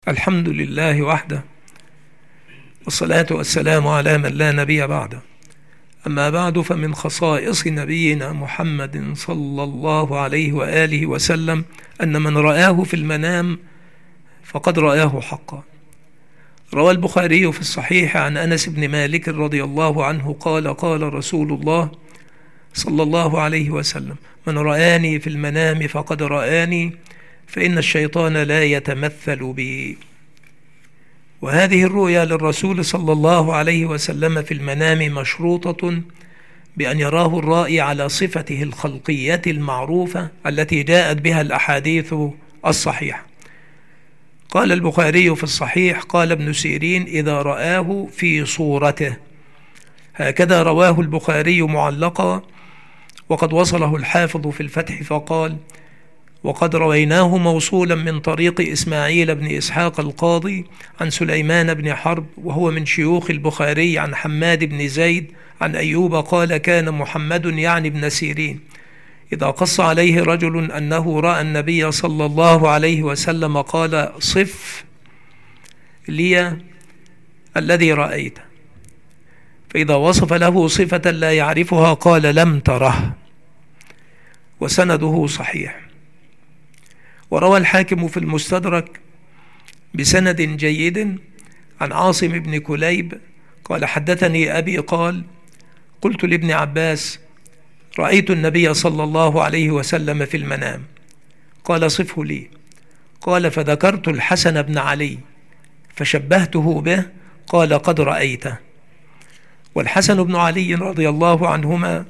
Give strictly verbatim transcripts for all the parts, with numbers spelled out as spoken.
الحمد لله وحده، والصلاة والسلام على من لا نبي بعده. أما بعد، فمن خصائص نبينا محمد صلى الله عليه وآله وسلم أن من رآه في المنام فقد رآه حقا. روى البخاري في الصحيح عن أنس بن مالك رضي الله عنه قال: قال رسول الله صلى الله عليه وسلم: من رآني في المنام فقد رآني، فإن الشيطان لا يتمثل بي. وهذه الرؤيا للرسول صلى الله عليه وسلم في المنام مشروطة بأن يراه الرائي على صفته الخلقية المعروفة التي جاءت بها الأحاديث الصحيحة. قال البخاري في الصحيح: قال ابن سيرين: إذا رآه في صورته. هكذا رواه البخاري معلقا، وقد وصله الحافظ في الفتح فقال: وقد رويناه موصولا من طريق إسماعيل بن إسحاق القاضي عن سليمان بن حرب، وهو من شيوخ البخاري، عن حماد بن زيد عن أيوب قال: كان محمد يعني ابن سيرين إذا قص عليه رجل أنه رأى النبي صلى الله عليه وسلم قال: صف لي الذي رأيته، فإذا وصف له صفة لا يعرفها قال: لم تره. وسنده صحيح. وروى الحاكم في المستدرك بسند جيد عن عاصم بن كليب قال: حدثني أبي قال: قلت لابن عباس: رأيت النبي صلى الله عليه وسلم في المنام، قال: صفه لي. قال: فذكرت الحسن بن علي فشبهته به، قال: قد رأيته. والحسن بن علي رضي الله عنهما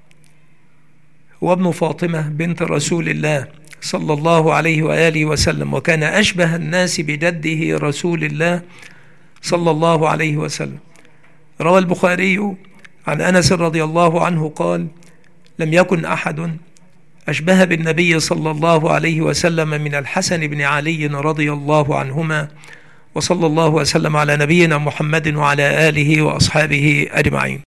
هو ابن فاطمة بنت رسول الله صلى الله عليه وآله وسلم، وكان أشبه الناس بجده رسول الله صلى الله عليه وسلم. روى البخاري عن أنس رضي الله عنه قال: لم يكن أحد أشبه بالنبي صلى الله عليه وسلم من الحسن بن علي رضي الله عنهما. وصلى الله وسلم على نبينا محمد وعلى آله وأصحابه أجمعين.